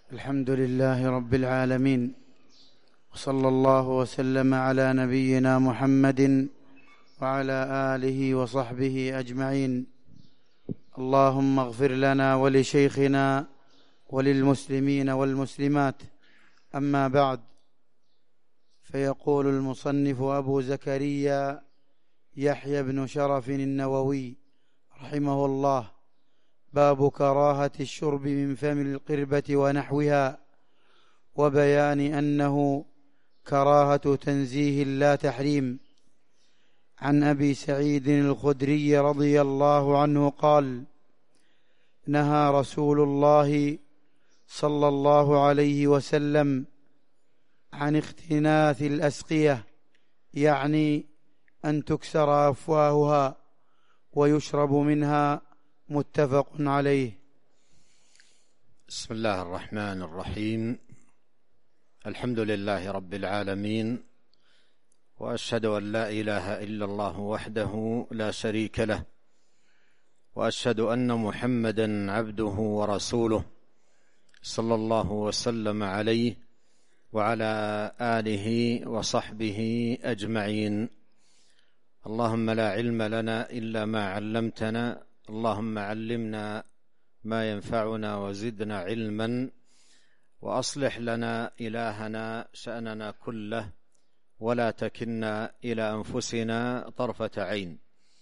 الحمد لله رب العالمين، وصلى الله وسلم على نبينا محمد وعلى آله وصحبه أجمعين. اللهم اغفر لنا ولشيخنا وللمسلمين والمسلمات. أما بعد، فيقول المصنف أبو زكريا يحيى بن شرف النووي رحمه الله: باب كراهة الشرب من فم القربة ونحوها، وبيان أنه كراهة تنزيه لا تحريم. عن أبي سعيد الخدري رضي الله عنه قال: نهى رسول الله صلى الله عليه وسلم عن اختناث الأسقية، يعني أن تكسر أفواهها ويشرب منها، متفق عليه. بسم الله الرحمن الرحيم. الحمد لله رب العالمين، وأشهد أن لا إله إلا الله وحده لا شريك له، وأشهد أن محمدا عبده ورسوله صلى الله وسلم عليه وعلى آله وصحبه أجمعين. اللهم لا علم لنا إلا ما علمتنا، اللهم علمنا ما ينفعنا وزدنا علما، وأصلح لنا إلهنا شأننا كله، ولا تكلنا إلى أنفسنا طرفة عين.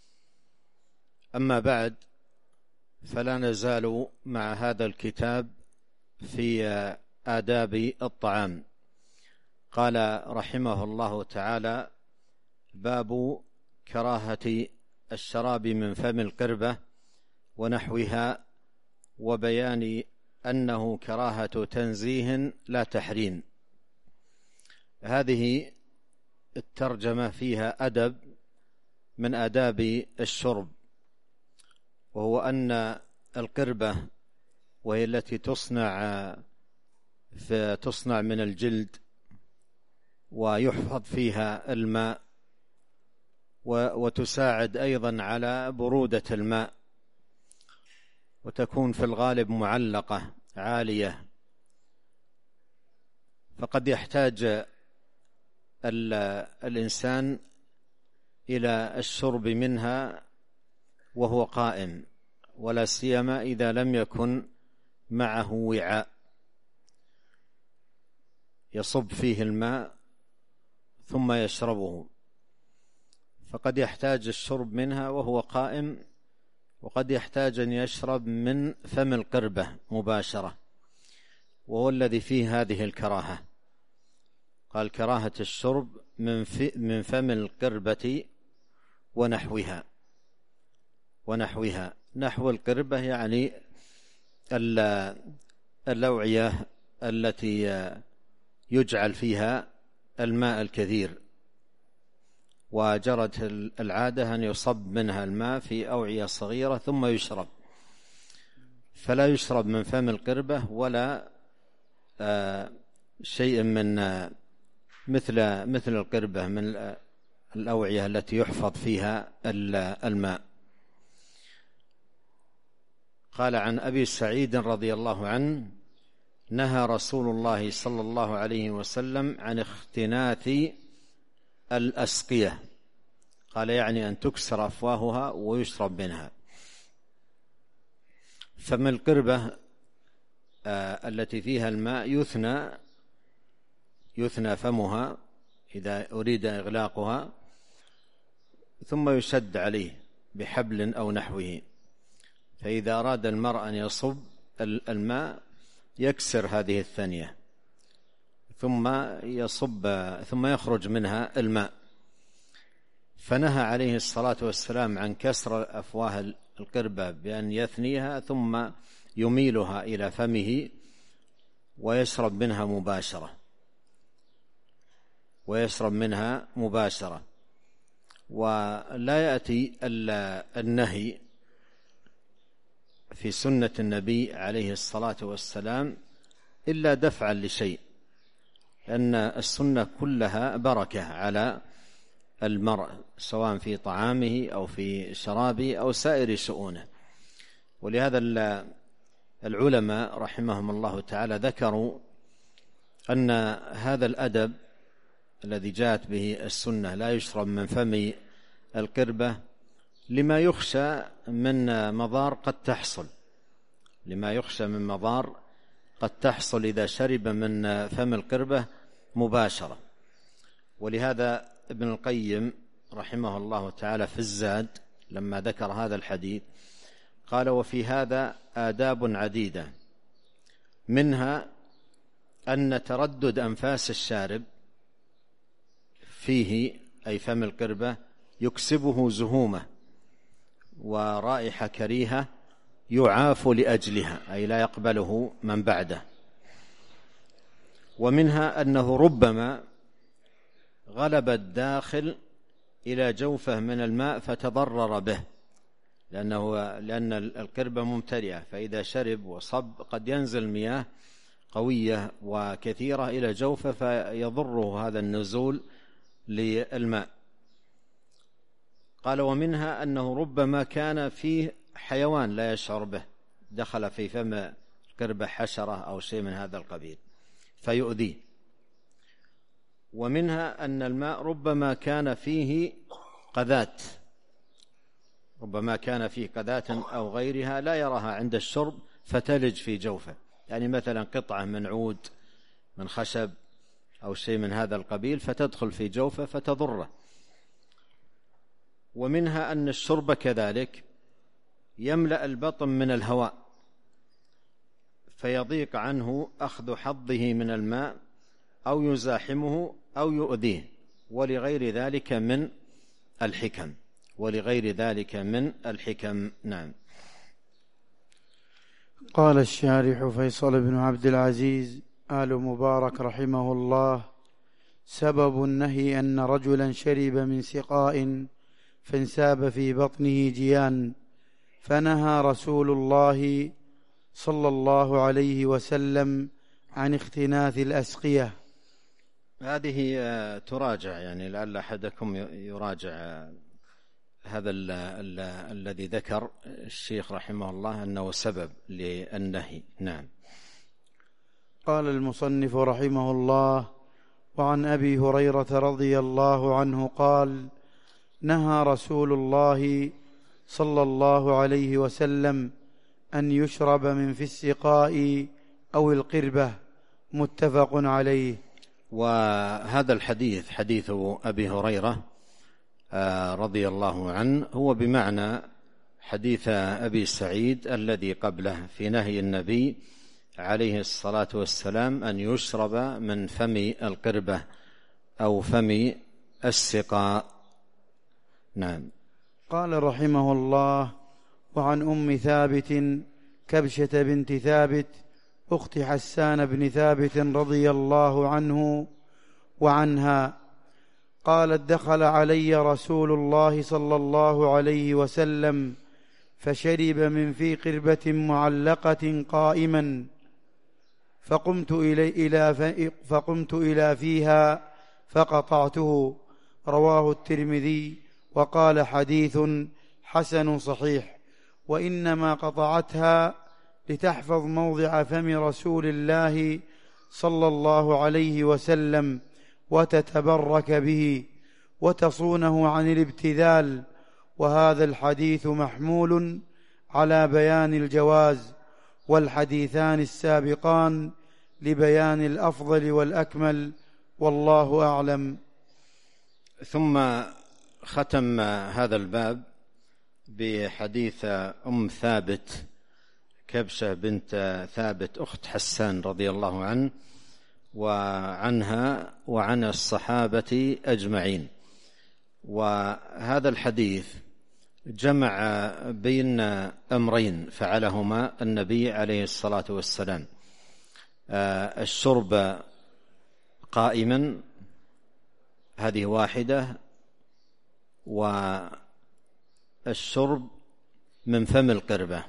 أما بعد، فلا نزال مع هذا الكتاب في آداب الطعام. قال رحمه الله تعالى: باب كراهة الشراب من فم القربة ونحوها، وبيان أنه كراهة تنزيه لا تحريم. هذه الترجمة فيها أدب من آداب الشرب، وهو أن القربة، وهي التي تصنع من الجلد ويحفظ فيها الماء، وتساعد أيضا على برودة الماء، وتكون في الغالب معلقة عالية، فقد يحتاج الإنسان إلى الشرب منها وهو قائم، ولا سيما إذا لم يكن معه وعاء يصب فيه الماء ثم يشربه، فقد يحتاج الشرب منها وهو قائم، وقد يحتاج أن يشرب من فم القربة مباشرة، وهو الذي فيه هذه الكراهة. قال: كراهة الشرب من فم القربة ونحوها. نحو القربة يعني الأوعية التي يجعل فيها الماء الكثير، وجرت العادة أن يصب منها الماء في أوعية صغيرة ثم يشرب، فلا يشرب من فم القربة ولا شيء من مثل القربة من الأوعية التي يحفظ فيها الماء. قال: عن أبي سعيد رضي الله عنه: نهى رسول الله صلى الله عليه وسلم عن اختناث الأسقية. قال: يعني أن تكسر أفواهها ويشرب منها. فمن القربة التي فيها الماء يثنى فمها إذا أريد إغلاقها، ثم يشد عليه بحبل أو نحوه، فإذا أراد المرء أن يصب الماء يكسر هذه الثانية ثم يخرج منها الماء. فنهى عليه الصلاة والسلام عن كسر أفواه القربة بأن يثنيها ثم يميلها إلى فمه ويشرب منها مباشرة. ولا يأتي النهي في سنة النبي عليه الصلاة والسلام إلا دفعا لشيء، لأن السنة كلها بركة على المرء، سواء في طعامه أو في شرابه أو سائر شؤونه. ولهذا العلماء رحمهم الله تعالى ذكروا أن هذا الأدب الذي جاءت به السنة لا يشرب من فم القربة لما يخشى من مضار قد تحصل، لما يخشى من مضار قد تحصل إذا شرب من فم القربة مباشرة. ولهذا ابن القيم رحمه الله تعالى في الزاد لما ذكر هذا الحديث قال: وفي هذا آداب عديدة، منها أن تردد أنفاس الشارب فيه أي فم القربة يكسبه زهومة ورائحة كريهة يعاف لأجلها، أي لا يقبله من بعده. ومنها أنه ربما غلب الداخل إلى جوفه من الماء فتضرر به، لأن القربة ممتلئة، فإذا شرب وصب قد ينزل مياه قوية وكثيرة إلى جوفه فيضره هذا النزول للماء. قال: ومنها أنه ربما كان فيه حيوان لا يشعر به، دخل في فم القربة حشرة أو شيء من هذا القبيل فيؤذيه. ومنها أن الماء ربما كان فيه قذات، ربما كان فيه قذات أو غيرها لا يراها عند الشرب فتلج في جوفه، يعني مثلا قطعة من عود من خشب أو شيء من هذا القبيل فتدخل في جوفه فتضره. ومنها أن الشرب كذلك يملأ البطن من الهواء فيضيق عنه أخذ حظه من الماء أو يزاحمه أو يؤذيه، ولغير ذلك من الحكم، ولغير ذلك من الحكم. نعم. قال الشارح فيصل بن عبد العزيز آل مبارك رحمه الله: سبب النهي أن رجلا شرب من سقاء فانساب في بطنه جيان، فنهى رسول الله صلى الله عليه وسلم عن اختناث الأسقية. هذه تراجع، يعني لعل أحدكم يراجع هذا الذي ذكر الشيخ رحمه الله أنه سبب للنهي. نعم. قال المصنف رحمه الله: وعن أبي هريرة رضي الله عنه قال: نهى رسول الله صلى الله عليه وسلم أن يشرب من في السقاء أو القربة، متفق عليه. وهذا الحديث حديث أبي هريرة رضي الله عنه هو بمعنى حديث أبي سعيد الذي قبله في نهي النبي عليه الصلاة والسلام أن يشرب من فم القربة أو فم السقاء. نعم. قال رحمه الله: وعن أم ثابت كبشة بنت ثابت أخت حسان بن ثابت رضي الله عنه وعنها قالت: دخل علي رسول الله صلى الله عليه وسلم فشرب من في قربة معلقة قائما، فقمت إلى فيها فقطعته. رواه الترمذي وقال: حديث حسن صحيح. وإنما قطعتها لتحفظ موضع فم رسول الله صلى الله عليه وسلم وتتبرك به وتصونه عن الابتذال. وهذا الحديث محمول على بيان الجواز، والحديثان السابقان لبيان الأفضل والأكمل، والله أعلم. ثم ختم هذا الباب بحديث أم ثابت كبشة بنت ثابت أخت حسان رضي الله عنه وعنها وعن الصحابة أجمعين. وهذا الحديث جمع بين أمرين فعلهما النبي عليه الصلاة والسلام: الشرب قائما هذه واحدة، والشرب من فم القربة،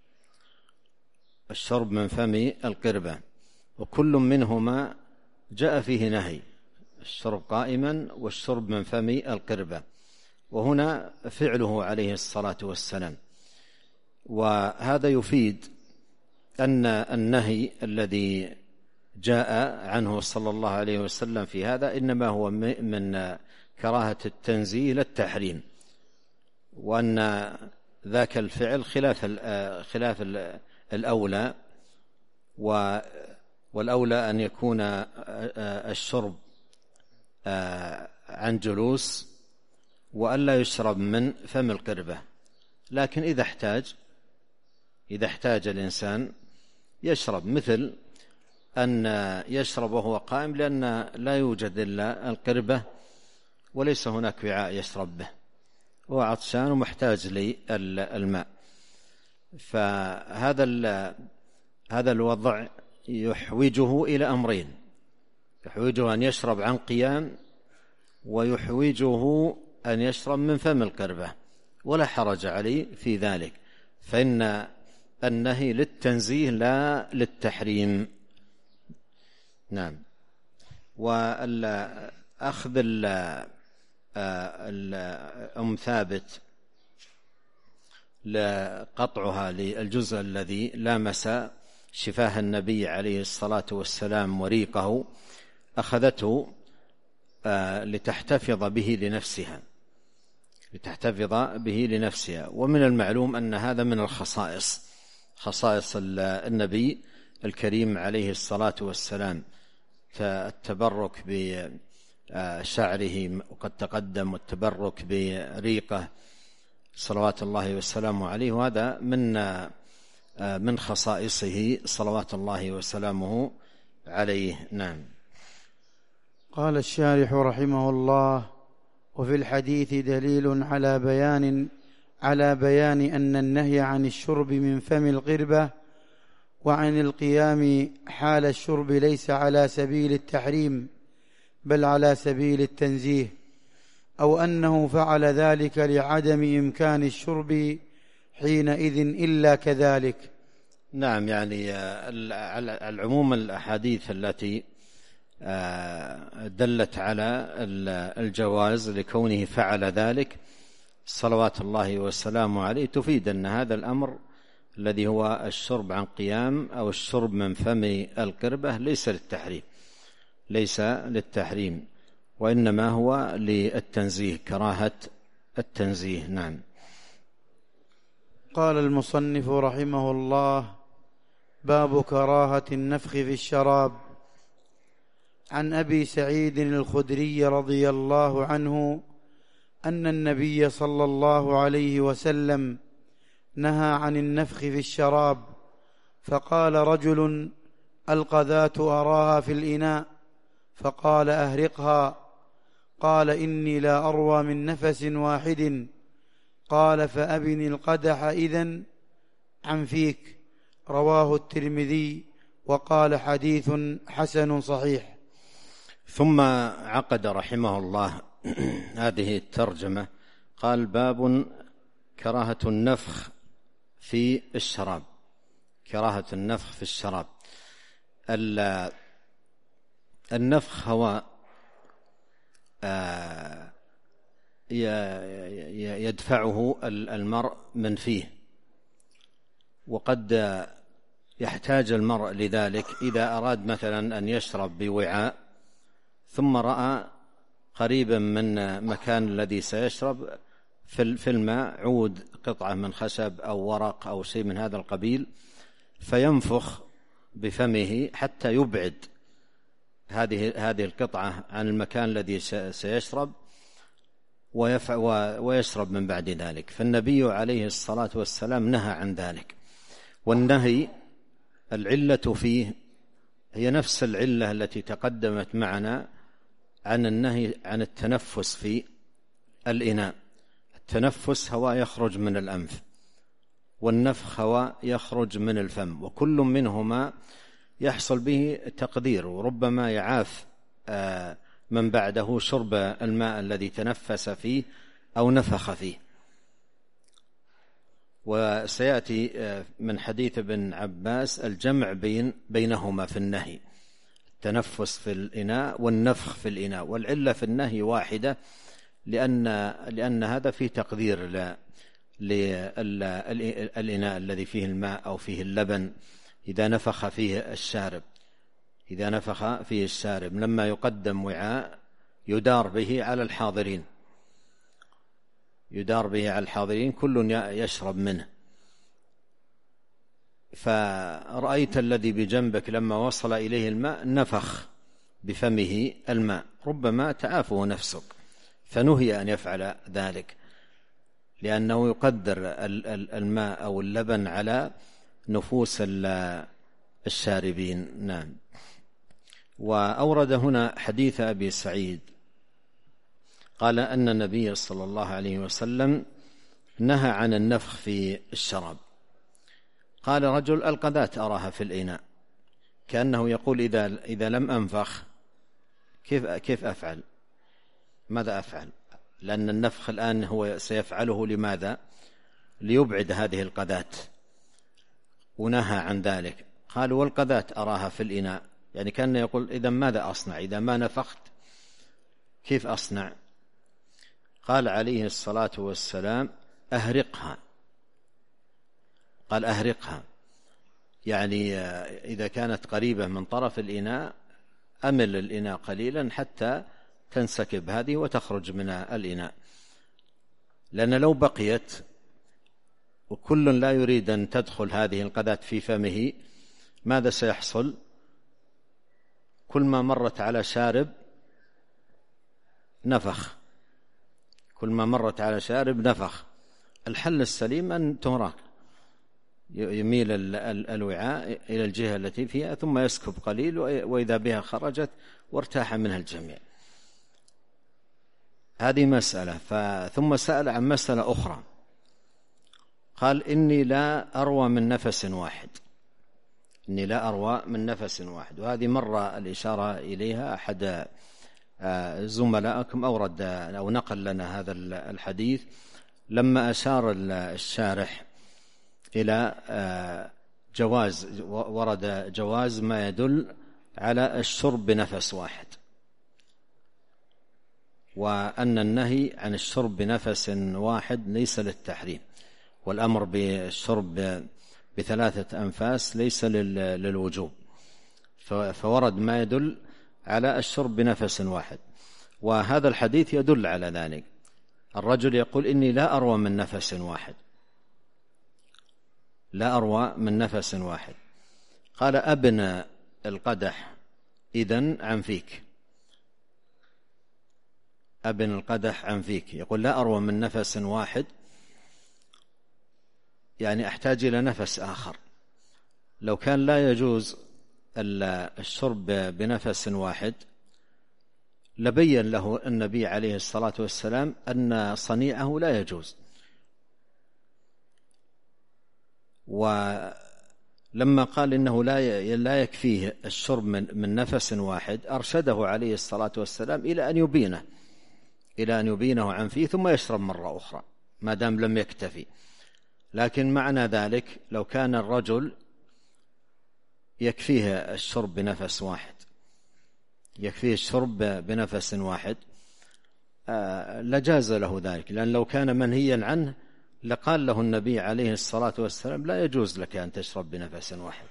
الشرب من فم القربة، وكل منهما جاء فيه نهي: الشرب قائما والشرب من فم القربة، وهنا فعله عليه الصلاة والسلام. وهذا يفيد أن النهي الذي جاء عنه صلى الله عليه وسلم في هذا إنما هو من كراهة التنزيه للتحريم، وأن ذاك الفعل خلاف الأولى، والأولى أن يكون الشرب عن جلوس وألا يشرب من فم القربة. لكن إذا احتاج الإنسان يشرب، مثل أن يشرب وهو قائم، لأن لا يوجد إلا القربة وليس هناك وعاء يشرب به، هو عطشان ومحتاج للماء. هذا الوضع يحوجه إلى أمرين: يحوجه أن يشرب عن قيام، ويحوجه أن يشرب من فم القربة، ولا حرج عليه في ذلك، فإن النهي للتنزيه لا للتحريم. نعم. وأخذ أم ثابت لقطعها للجزء الذي لامس شفاه النبي عليه الصلاة والسلام وريقه، أخذته لتحتفظ به لنفسها. ومن المعلوم أن هذا من خصائص النبي الكريم عليه الصلاة والسلام، التبرك بشعره وقد تقدم، والتبرك بريقه صلوات الله وسلامه عليه، وهذا من خصائصه صلوات الله وسلامه عليه. نعم. قال الشارح رحمه الله: وفي الحديث دليل على بيان أن النهي عن الشرب من فم القربة وعن القيام حال الشرب ليس على سبيل التحريم بل على سبيل التنزيه، أو أنه فعل ذلك لعدم إمكان الشرب حينئذ إلا كذلك. نعم، يعني العموم الأحاديث التي دلت على الجواز لكونه فعل ذلك صلوات الله والسلام عليه تفيد أن هذا الأمر الذي هو الشرب عن قيام أو الشرب من فم القربة ليس للتحريم، وإنما هو للتنزيه، كراهة التنزيه. نعم. قال المصنف رحمه الله: باب كراهة النفخ في الشراب. عن أبي سعيد الخدري رضي الله عنه أن النبي صلى الله عليه وسلم نهى عن النفخ في الشراب، فقال رجل: القذاة أراها في الإناء، فقال: أهرقها. قال: إني لا أروى من نفس واحد. قال: فأبن القدح إذن عن فيك. رواه الترمذي وقال: حديث حسن صحيح. ثم عقد رحمه الله هذه الترجمة، قال: باب كراهة النفخ في الشراب. كراهة النفخ في الشراب. النفخ هو يدفعه المرء من فيه، وقد يحتاج المرء لذلك إذا أراد مثلا أن يشرب بوعاء ثم رأى قريبا من مكان الذي سيشرب في الماء عود، قطعة من خشب أو ورق أو شيء من هذا القبيل، فينفخ بفمه حتى يبعد هذه القطعة عن المكان الذي سيشرب ويشرب من بعد ذلك. فالنبي عليه الصلاة والسلام نهى عن ذلك، والنهي العلة فيه هي نفس العلة التي تقدمت معنا عن النهي عن التنفس في الإناء. التنفس هواء يخرج من الأنف، والنفخ هواء يخرج من الفم، وكل منهما يحصل به تقدير، وربما يعاف من بعده شرب الماء الذي تنفس فيه أو نفخ فيه. وسيأتي من حديث ابن عباس الجمع بينهما في النهي، التنفس في الإناء والنفخ في الإناء، والعلة في النهي واحدة، لأن هذا فيه تقدير للإناء الذي فيه الماء أو فيه اللبن، إذا نفخ فيه الشارب لما يقدم وعاء يدار به على الحاضرين كل يشرب منه، فرأيت الذي بجنبك لما وصل إليه الماء نفخ بفمه الماء، ربما تعافه نفسك، فنهي أن يفعل ذلك لأنه يقدر الماء أو اللبن على نفوس الشاربين. نعم. وأورد هنا حديث أبي سعيد قال أن النبي صلى الله عليه وسلم نهى عن النفخ في الشراب. قال رجل: القذاة أراها في الإناء، كأنه يقول إذا لم أنفخ كيف أفعل؟ ماذا أفعل؟ لأن النفخ الآن هو سيفعله لماذا؟ ليبعد هذه القذاة، ونهى عن ذلك. قال: والقذاة أراها في الإناء، يعني كان يقول إذا ماذا أصنع إذا ما نفخت؟ كيف أصنع؟ قال عليه الصلاة والسلام: أهرقها. قال: أهرقها، يعني إذا كانت قريبة من طرف الإناء أمل الإناء قليلا حتى تنسكب هذه وتخرج من الإناء، لأن لو بقيت وكل لا يريد أن تدخل هذه القذاة في فمه ماذا سيحصل؟ كل ما مرت على شارب نفخ، الحل السليم أن تهرق، يميل الوعاء إلى الجهة التي فيها ثم يسكب قليل، وإذا بها خرجت وارتاح منها الجميع. هذه مسألة. ثم سأل عن مسألة أخرى، قال: إني لا أروى من نفس واحد. وهذه مرة الإشارة إليها أحد زملائكم أورد أو نقل لنا هذا الحديث لما أشار الشارح إلى ورد جواز ما يدل على الشرب بنفس واحد، وأن النهي عن الشرب بنفس واحد ليس للتحريم، والأمر بالشرب بثلاثة أنفاس ليس للوجوب، فورد ما يدل على الشرب بنفس واحد، وهذا الحديث يدل على ذلك. الرجل يقول: إني لا أروى من نفس واحد. قال: أبنى القدح إذن عن فيك. يقول: لا أروى من نفس واحد، يعني أحتاج إلى نفس آخر. لو كان لا يجوز الشرب بنفس واحد لبين له النبي عليه الصلاة والسلام أن صنيعه لا يجوز. ولما قال إنه لا يكفيه الشرب من نفس واحد أرشده عليه الصلاة والسلام إلى أن يبينه عن فيه ثم يشرب مرة أخرى ما دام لم يكتفي. لكن معنى ذلك لو كان الرجل يكفيه الشرب بنفس واحد لجاز له ذلك، لأن لو كان منهيا عنه لقال له النبي عليه الصلاة والسلام: لا يجوز لك أن تشرب بنفس واحد.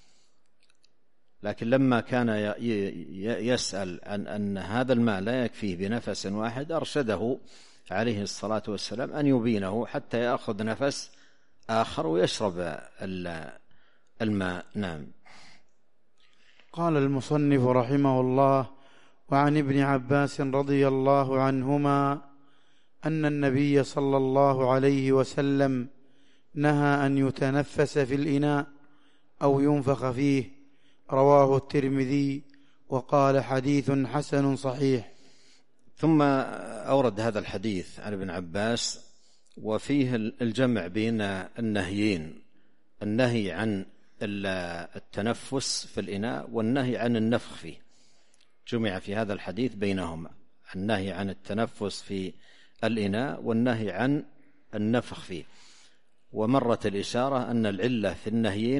لكن لما كان يسأل عن أن هذا الماء لا يكفيه بنفس واحد أرشده عليه الصلاة والسلام أن يبينه حتى يأخذ نفس آخر ويشرب الماء. نعم. قال المصنف رحمه الله: وعن ابن عباس رضي الله عنهما أن النبي صلى الله عليه وسلم نهى أن يتنفس في الإناء أو ينفخ فيه، رواه الترمذي وقال: حديث حسن صحيح. ثم أورد هذا الحديث عن ابن عباس وفيه الجمع بين النهيين، النهي عن التنفس في الإناء والنهي عن النفخ فيه، جمع في هذا الحديث بينهما، النهي عن التنفس في الإناء والنهي عن النفخ فيه. ومرت الإشارة أن العلة في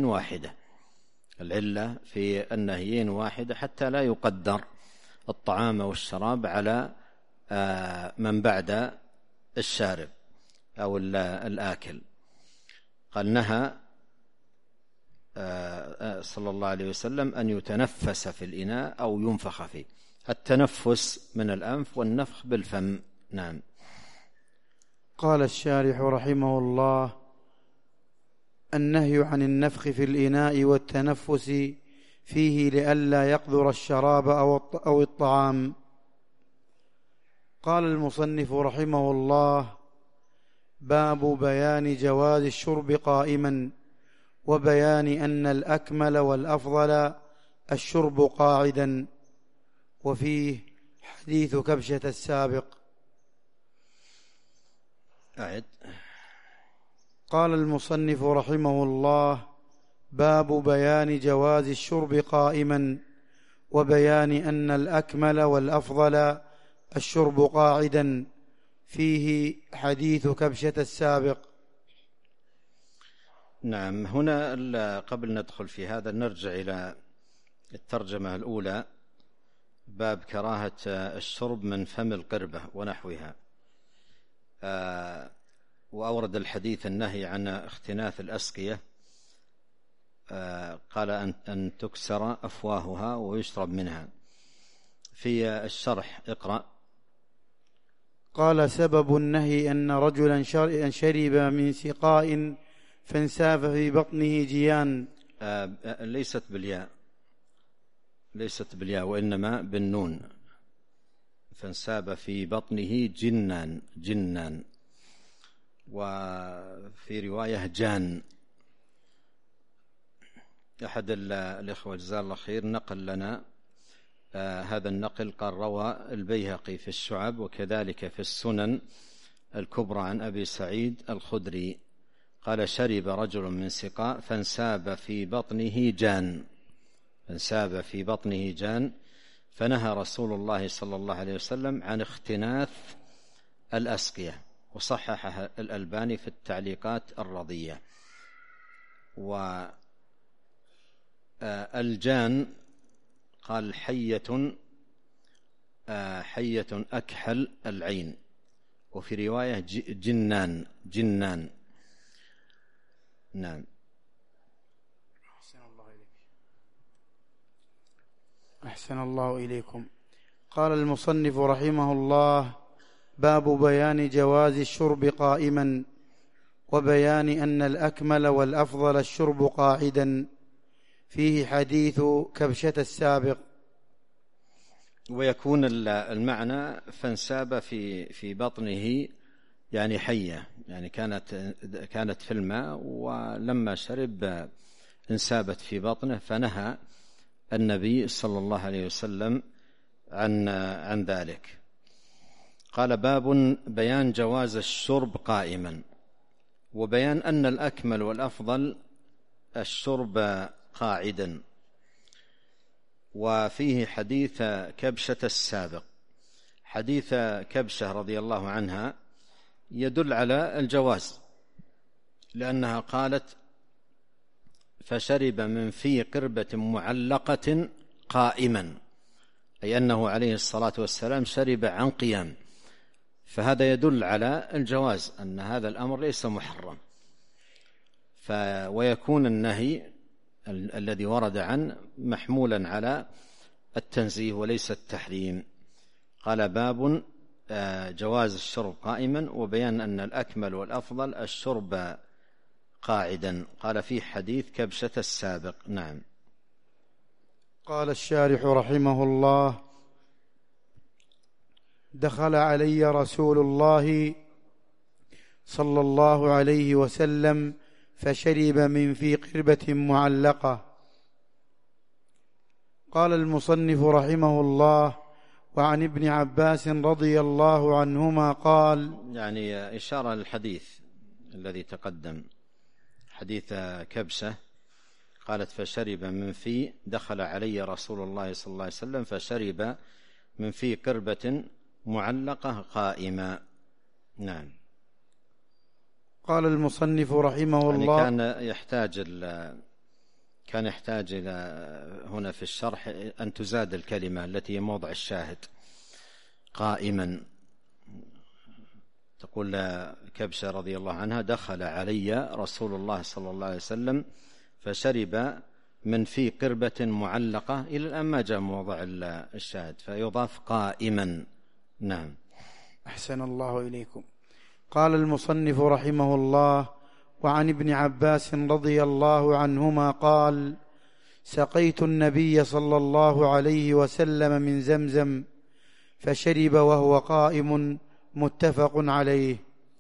النهيين واحدة حتى لا يقدر الطعام والشراب على من بعد الشارب أو الآكل. قال: نهى صلى الله عليه وسلم أن يتنفس في الإناء أو ينفخ فيه. التنفس من الأنف والنفخ بالفم. نعم. قال الشارح رحمه الله: النهي عن النفخ في الإناء والتنفس فيه لئلا يقذر الشراب أو الطعام. قال المصنف رحمه الله: باب بيان جواز الشرب قائما، وبيان أن الأكمل والأفضل الشرب قاعدا، وفيه حديث كبشة السابق. أعد. قال المصنف رحمه الله: باب بيان جواز الشرب قائما، وبيان أن الأكمل والأفضل الشرب قاعدا، فيه حديث كبشة السابق. نعم. هنا قبل ندخل في هذا نرجع إلى الترجمة الأولى، باب كراهة الشرب من فم القربة ونحوها، وأورد الحديث النهي عن اختناث الأسقية، قال أن تكسر أفواهها ويشرب منها. في الشرح اقرأ. قال: سبب النهي أن رجلا شرب من سقاء فانساف في بطنه جيان. ليست بالياء وإنما بالنون. فانساب في بطنه جنان، وفي رواية جان. أحد الإخوة جزاه الله خير نقل لنا هذا النقل، قال: روى البيهقي في الشعب وكذلك في السنن الكبرى عن أبي سعيد الخدري قال: شرب رجل من سقاء فانساب في بطنه جان فنهى رسول الله صلى الله عليه وسلم عن اختناث الأسقية، وصححها الألباني في التعليقات الرضية. والجان قال حية أكحل العين، وفي رواية جنان. نعم. أحسن الله إليكم. قال المصنف رحمه الله: باب بيان جواز الشرب قائما، وبيان أن الأكمل والأفضل الشرب قاعدا، فيه حديث كبشة السابق. ويكون المعنى فانساب في بطنه يعني حية، يعني كانت في الماء، ولما شرب انسابت في بطنه، فنهى النبي صلى الله عليه وسلم عن ذلك. قال: باب بيان جواز الشرب قائما، وبيان أن الأكمل والأفضل الشرب قاعدا، وفيه حديث كبشة السابق. حديث كبشة رضي الله عنها يدل على الجواز، لأنها قالت: فشرب من في قربة معلقة قائما، أي أنه عليه الصلاة والسلام شرب عن قيام، فهذا يدل على الجواز، أن هذا الأمر ليس محرم. ويكون النهي الذي ورد عنه محمولا على التنزيه وليس التحريم. قال: باب جواز الشرب قائما، وبيان أن الأكمل والأفضل الشرب قاعدا. قال: في حديث كبشة السابق. نعم. قال الشارح رحمه الله: دخل علي رسول الله صلى الله عليه وسلم فشرب من في قربة معلقة. قال المصنف رحمه الله: وعن ابن عباس رضي الله عنهما قال، يعني إشارة للحديث الذي تقدم، حديث كبسة، قالت: فشرب من في، دخل علي رسول الله صلى الله عليه وسلم فشرب من في قربة معلقة قائمة. نعم. قال المصنف رحمه الله: كان يحتاج إلى هنا في الشرح أن تزاد الكلمة التي هي موضع الشاهد، قائما. تقول كبشة رضي الله عنها: دخل علي رسول الله صلى الله عليه وسلم فشرب من في قربة معلقة، إلى الآن ما جاء موضع الشاهد، فيضاف قائما. نعم. أحسن الله إليكم. قال المصنف رحمه الله: وعن ابن عباس رضي الله عنهما قال: سقيت النبي صلى الله عليه وسلم من زمزم فشرب وهو قائم، متفق عليه.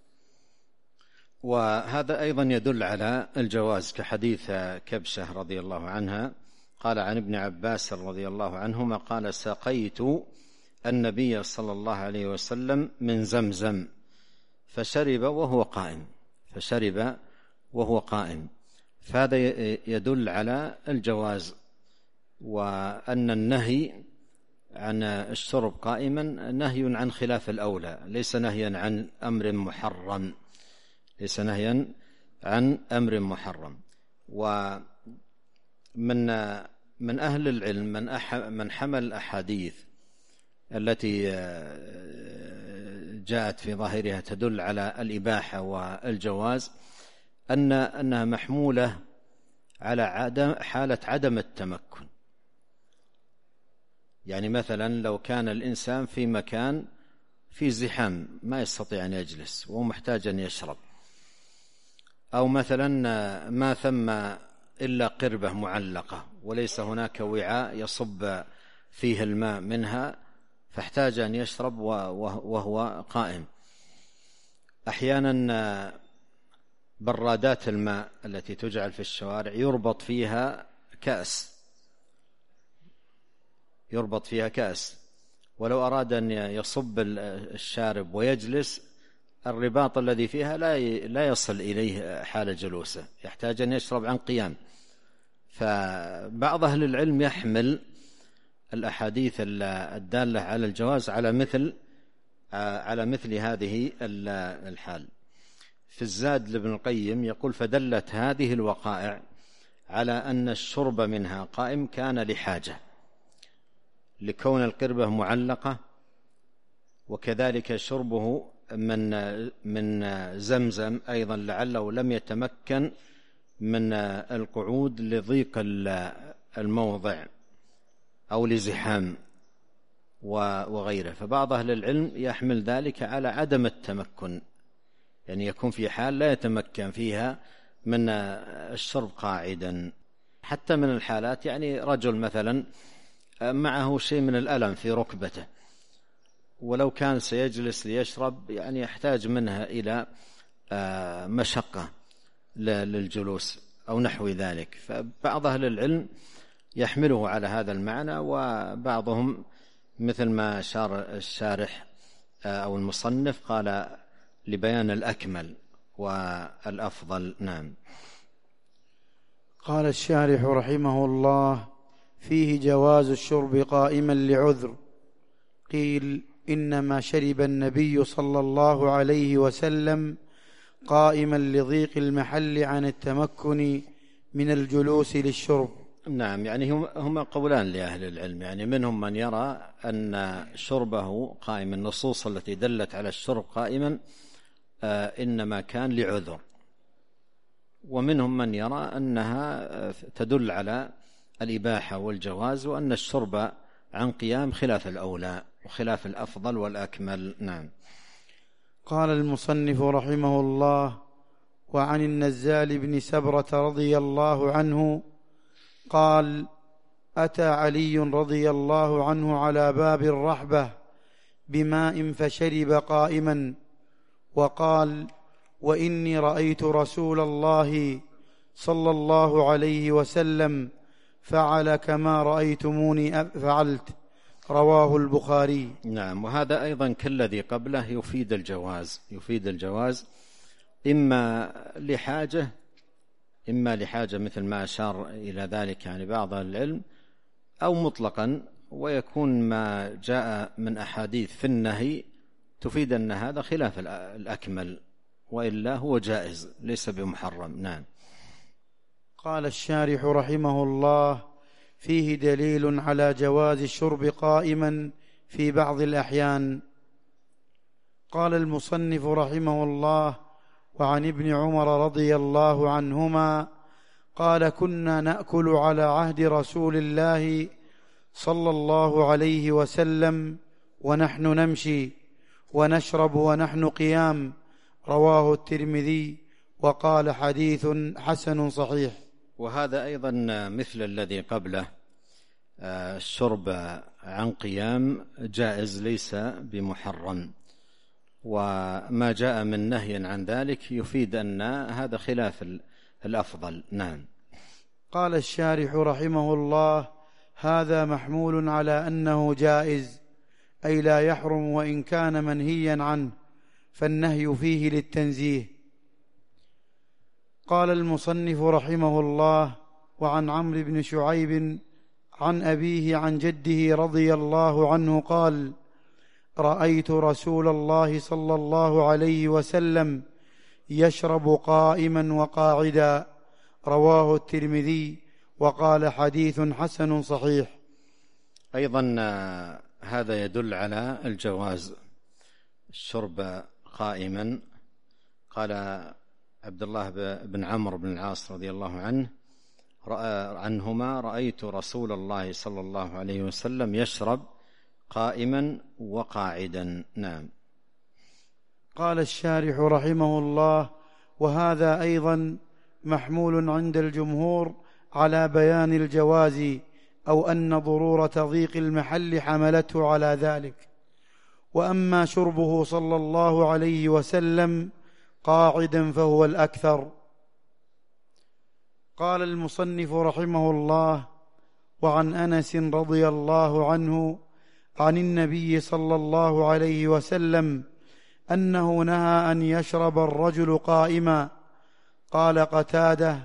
وهذا أيضا يدل على الجواز، كحديث كبشة رضي الله عنها قال عن ابن عباس رضي الله عنهما قال: سقيت النبي صلى الله عليه وسلم من زمزم فشرب وهو قائم، فشرب وهو قائم. فهذا يدل على الجواز، وأن النهي عن الشرب قائما نهي عن خلاف الأولى، ليس نهيا عن أمر محرم، ليس نهيا عن أمر محرم. ومن أهل العلم من حمل الأحاديث التي جاءت في ظاهرها تدل على الإباحة والجواز أنها محمولة على حالة عدم التمكن. يعني مثلا لو كان الإنسان في مكان في زحام ما يستطيع أن يجلس وهو محتاج أن يشرب، أو مثلا ما ثم إلا قربة معلقة وليس هناك وعاء يصب فيه الماء منها، فاحتاج أن يشرب وهو قائم. أحيانا برادات الماء التي تجعل في الشوارع يربط فيها كأس، ولو أراد أن يصب الشارب ويجلس الرباط الذي فيها لا يصل إليه حال جلوسه، يحتاج أن يشرب عن قيام. فبعض أهل العلم يحمل الأحاديث الدالة على الجواز على مثل هذه الحال. في الزاد لابن القيم يقول: فدلت هذه الوقائع على أن الشرب منها قائم كان لحاجة، لكون القربة معلقة، وكذلك شربه من زمزم أيضا لعله لم يتمكن من القعود لضيق الموضع أو لزحام وغيره. فبعض أهل العلم يحمل ذلك على عدم التمكن، يعني يكون في حال لا يتمكن فيها من الشرب قاعدا. حتى من الحالات يعني رجل مثلا معه شيء من الألم في ركبته، ولو كان سيجلس ليشرب يعني يحتاج منها إلى مشقة للجلوس أو نحو ذلك. فبعض أهل العلم يحمله على هذا المعنى، وبعضهم مثل ما أشار الشارح أو المصنف قال لبيان الأكمل والأفضل. نعم. قال الشارح رحمه الله: فيه جواز الشرب قائما لعذر. قيل: إنما شرب النبي صلى الله عليه وسلم قائما لضيق المحل عن التمكن من الجلوس للشرب. نعم، يعني هما قولان لأهل العلم، يعني منهم من يرى أن شربه قائما، النصوص التي دلت على الشرب قائما إنما كان لعذر، ومنهم من يرى أنها تدل على الإباحة والجواز، وأن الشرب عن قيام خلاف الأولى وخلاف الأفضل والأكمل. نعم. قال المصنف رحمه الله: وعن النزال بن سبرة رضي الله عنه قال: أتى علي رضي الله عنه على باب الرحبة بماء فشرب قائما، وقال: وإني رأيت رسول الله صلى الله عليه وسلم فعل كما رأيتموني فعلت. رواه البخاري. نعم. وهذا أيضا كالذي قبله يفيد الجواز إما لحاجة مثل ما أشار إلى ذلك يعني بعض العلم، أو مطلقا، ويكون ما جاء من أحاديث في النهي تفيد أن هذا خلاف الأكمل، وإلا هو جائز ليس بمحرم. نعم. قال الشارح رحمه الله: فيه دليل على جواز الشرب قائما في بعض الأحيان. قال المصنف رحمه الله: وعن ابن عمر رضي الله عنهما قال: كنا نأكل على عهد رسول الله صلى الله عليه وسلم ونحن نمشي، ونشرب ونحن قيام. رواه الترمذي وقال: حديث حسن صحيح. وهذا أيضا مثل الذي قبله، الشرب عن قيام جائز ليس بمحرم، وما جاء من نهي عن ذلك يفيد أن هذا خلاف الأفضل. نعم. قال الشارح رحمه الله: هذا محمول على أنه جائز، أي لا يحرم وإن كان منهيا عنه، فالنهي فيه للتنزيه. قال المصنف رحمه الله: وعن عمرو بن شعيب عن أبيه عن جده رضي الله عنه قال: رأيت رسول الله صلى الله عليه وسلم يشرب قائما وقاعدا. رواه الترمذي وقال: حديث حسن صحيح. أيضا هذا يدل على الجواز الشرب قائما. قال عبد الله بن عمرو بن العاص رضي الله عنهما: رأيت رسول الله صلى الله عليه وسلم يشرب قائما وقاعدا. نعم. قال الشارح رحمه الله: وهذا أيضا محمول عند الجمهور على بيان الجواز، أو أن ضرورة ضيق المحل حملته على ذلك. وأما شربه صلى الله عليه وسلم قاعدا فهو الأكثر. قال المصنف رحمه الله: وعن أنس رضي الله عنه عن النبي صلى الله عليه وسلم أنه نهى أن يشرب الرجل قائما. قال قتادة: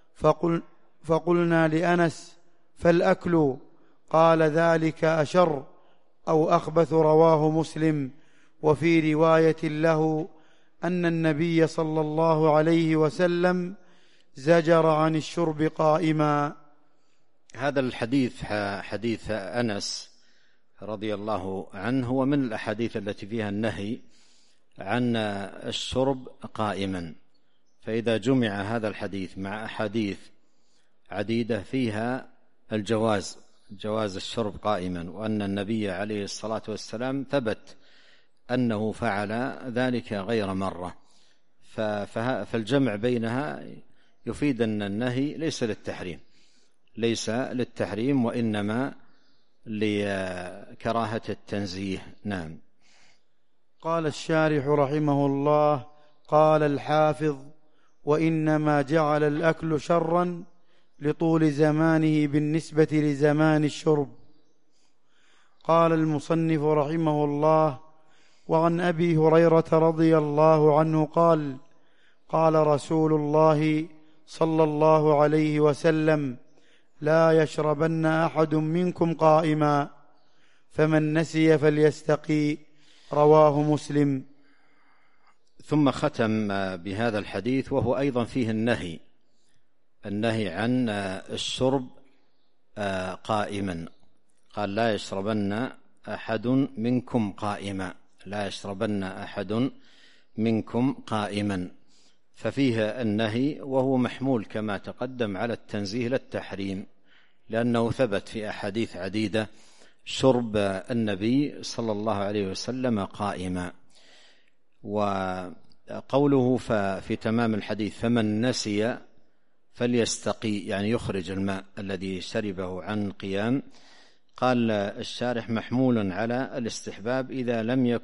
فقلنا لأنس: فالأكل؟ قال: ذلك أشر أو أخبث. رواه مسلم. وفي رواية له أن النبي صلى الله عليه وسلم زجر عن الشرب قائما. هذا الحديث حديث أنس رضي الله عنه هو من الأحاديث التي فيها النهي عن الشرب قائما، فإذا جمع هذا الحديث مع أحاديث عديدة فيها جواز الشرب قائما، وأن النبي عليه الصلاة والسلام ثبت أنه فعل ذلك غير مرة، فالجمع بينها يفيد أن النهي ليس للتحريم وإنما لكراهة التنزيه. نعم. قال الشارح رحمه الله: قال الحافظ: وإنما جعل الأكل شرا لطول زمانه بالنسبة لزمان الشرب. قال المصنف رحمه الله: وعن أبي هريرة رضي الله عنه قال: قال رسول الله صلى الله عليه وسلم: لا يشربن أحد منكم قائما، فمن نسي فليستقي. رواه مسلم. ثم ختم بهذا الحديث وهو أيضا فيه النهي عن الشرب قائما. قال: لا يشربن أحد منكم قائما، لا يشربن أحد منكم قائما، ففيه النهي، وهو محمول كما تقدم على التنزيه للتحريم، لأنه ثبت في أحاديث عديدة شرب النبي صلى الله عليه وسلم قائما. وقوله في تمام الحديث: فمن نسي فليستقي، يعني يخرج الماء الذي شربه عن قيام. قال الشارح: محمول على الاستحباب إذا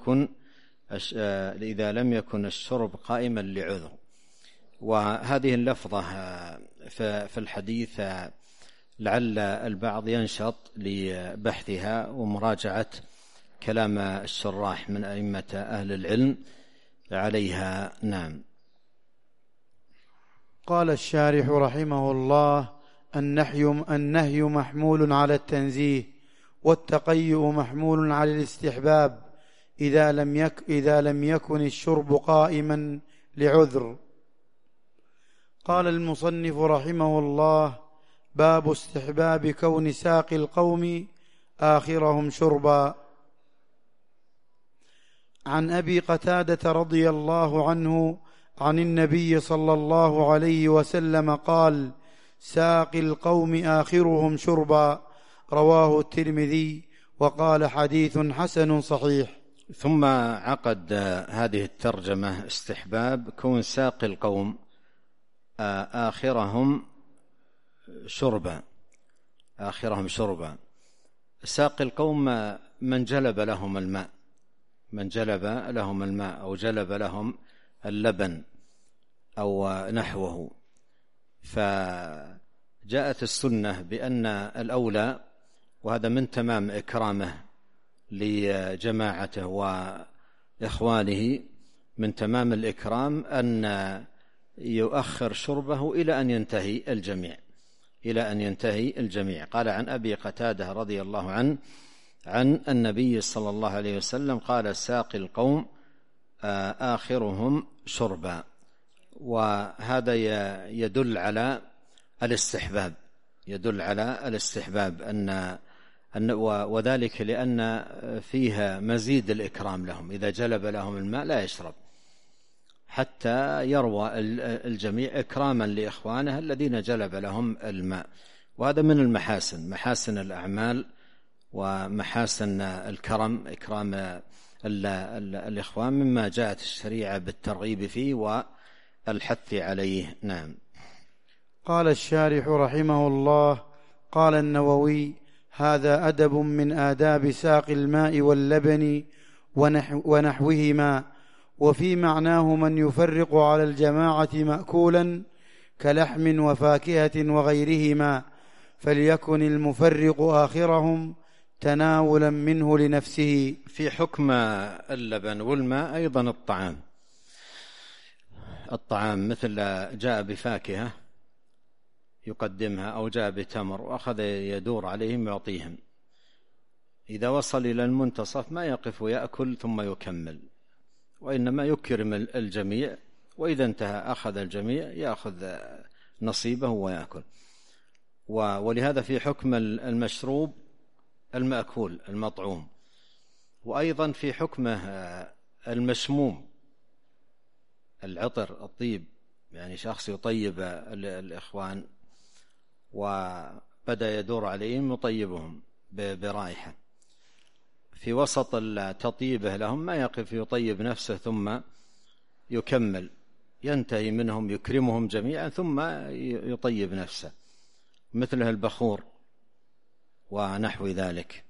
لم يكن الشرب قائما لعذر. وهذه اللفظة في الحديث لعل البعض ينشط لبحثها ومراجعة كلام الشراح من أئمة أهل العلم عليها. نعم. قال الشارح رحمه الله: النهي محمول على التنزيه، والتقيؤ محمول على الاستحباب إذا لم يكن الشرب قائما لعذر. قال المصنف رحمه الله: باب استحباب كون ساقي القوم آخرهم شربا. عن أبي قتادة رضي الله عنه عن النبي صلى الله عليه وسلم قال: ساقي القوم آخرهم شربا، رواه الترمذي وقال حديث حسن صحيح. ثم عقد هذه الترجمة استحباب كون ساقي القوم آخرهم شربا. ساقي القوم من جلب لهم الماء أو جلب لهم اللبن أو نحوه. فجاءت السنة بأن الأولى، وهذا من تمام إكرامه لجماعته وإخوانه، من تمام الإكرام أن يؤخر شربه إلى أن ينتهي الجميع. قال عن أبي قتادة رضي الله عنه عن النبي صلى الله عليه وسلم قال: ساقي القوم آخرهم شربا. وهذا يدل على الاستحباب وذلك لأن فيها مزيد الإكرام لهم. إذا جلب لهم الماء لا يشرب حتى يروى الجميع إكراما لإخوانه الذين جلب لهم الماء. وهذا من محاسن الأعمال ومحاسن الكرم، إكرام الإخوان، مما جاءت الشريعة بالترغيب فيه والحث عليه. نعم. قال الشارح رحمه الله: قال النووي: هذا أدب من آداب ساقي الماء واللبن ونحوهما. وفي معناه من يفرق على الجماعة مأكولا كلحم وفاكهة وغيرهما، فليكن المفرق آخرهم تناولا منه لنفسه. في حكم اللبن والماء أيضا الطعام مثل جاء بفاكهة يقدمها أو جاء بتمر وأخذ يدور عليهم يعطيهم، إذا وصل إلى المنتصف ما يقف يأكل ثم يكمل، وإنما يكرم الجميع، وإذا انتهى أخذ الجميع يأخذ نصيبه ويأكل. ولهذا في حكم المشروب المأكول المطعوم، وأيضا في حكمه المشموم العطر الطيب، يعني شخص يطيب الإخوان وبدأ يدور عليهم يطيبهم برائحة، في وسط تطيبه لهم ما يقف يطيب نفسه ثم يكمل، ينتهي منهم يكرمهم جميعا ثم يطيب نفسه، مثله البخور ونحو ذلك.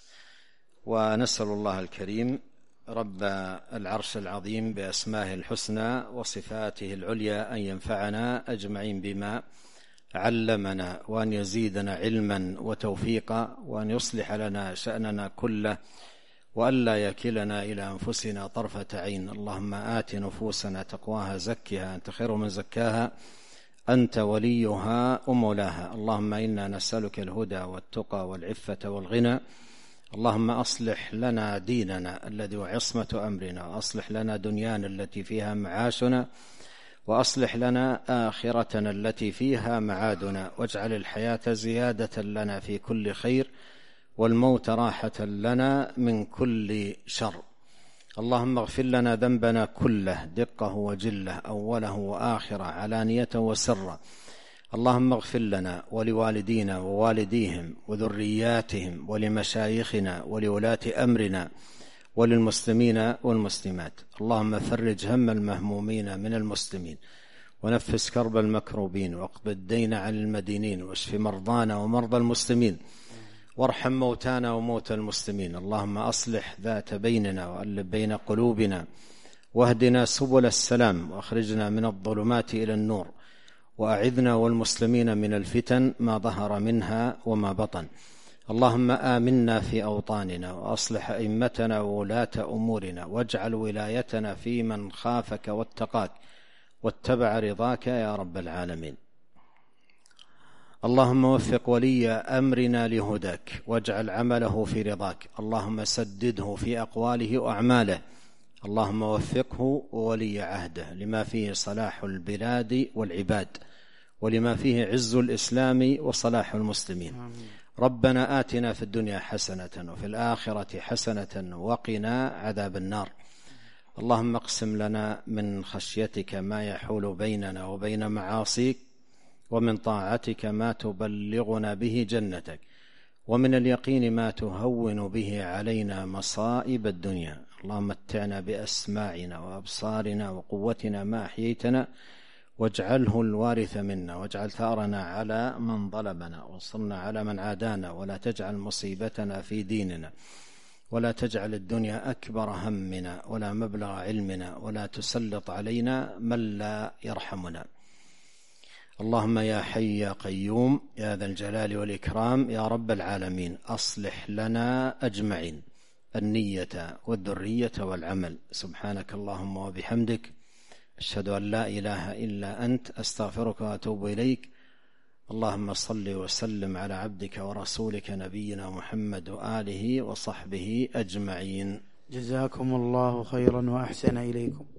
ونسأل الله الكريم رب العرش العظيم بأسمائه الحسنى وصفاته العليا أن ينفعنا أجمعين بما علمنا، وأن يزيدنا علما وتوفيقا، وأن يصلح لنا شأننا كله، وأن لا يكلنا إلى أنفسنا طرفة عين. اللهم آت نفوسنا تقواها زكها أنت خير من زكاها أنت وليها ومولاها. اللهم إنا نسألك الهدى والتقى والعفة والغنى. اللهم أصلح لنا ديننا الذي هو عصمة أمرنا، وأصلح لنا دنيانا التي فيها معاشنا، وأصلح لنا آخرتنا التي فيها معادنا، واجعل الحياة زيادة لنا في كل خير، والموت راحة لنا من كل شر. اللهم اغفر لنا ذنبنا كله دقه وجله، أوله وآخره، علانيته وسره. اللهم اغفر لنا ولوالدينا ووالديهم وذرياتهم ولمشايخنا ولولاة أمرنا وللمسلمين والمسلمات. اللهم فرج هم المهمومين من المسلمين، ونفس كرب المكروبين، واقض الدين عن المدينين، واشف مرضانا ومرضى المسلمين، وارحم موتانا وموتى المسلمين. اللهم أصلح ذات بيننا وألف بين قلوبنا، واهدنا سبل السلام، واخرجنا من الظلمات إلى النور، وأعذنا والمسلمين من الفتن ما ظهر منها وما بطن. اللهم آمنا في أوطاننا، وأصلح أئمتنا وولاة أمورنا، واجعل ولايتنا في من خافك واتقاك واتبع رضاك يا رب العالمين. اللهم وفق ولي أمرنا لهداك، واجعل عمله في رضاك. اللهم سدده في أقواله وأعماله. اللهم وفقه وولي عهده لما فيه صلاح البلاد والعباد، ولما فيه عز الإسلام وصلاح المسلمين. آمين. ربنا آتنا في الدنيا حسنة وفي الآخرة حسنة وقنا عذاب النار. اللهم اقسم لنا من خشيتك ما يحول بيننا وبين معاصيك، ومن طاعتك ما تبلغنا به جنتك، ومن اليقين ما تهون به علينا مصائب الدنيا. اللهم متعنا بأسماعنا وأبصارنا وقوتنا ما أحييتنا، واجعله الوارث منا، واجعل ثارنا على من ظلمنا، وانصرنا على من عادانا، ولا تجعل مصيبتنا في ديننا، ولا تجعل الدنيا أكبر همنا ولا مبلغ علمنا، ولا تسلط علينا من لا يرحمنا. اللهم يا حي يا قيوم يا ذا الجلال والإكرام يا رب العالمين، أصلح لنا أجمعين النية والذرية والعمل. سبحانك اللهم وبحمدك، أشهد أن لا إله إلا أنت، أستغفرك وأتوب إليك. اللهم صل وسلم على عبدك ورسولك نبينا محمد وآله وصحبه أجمعين. جزاكم الله خيرا وأحسن إليكم.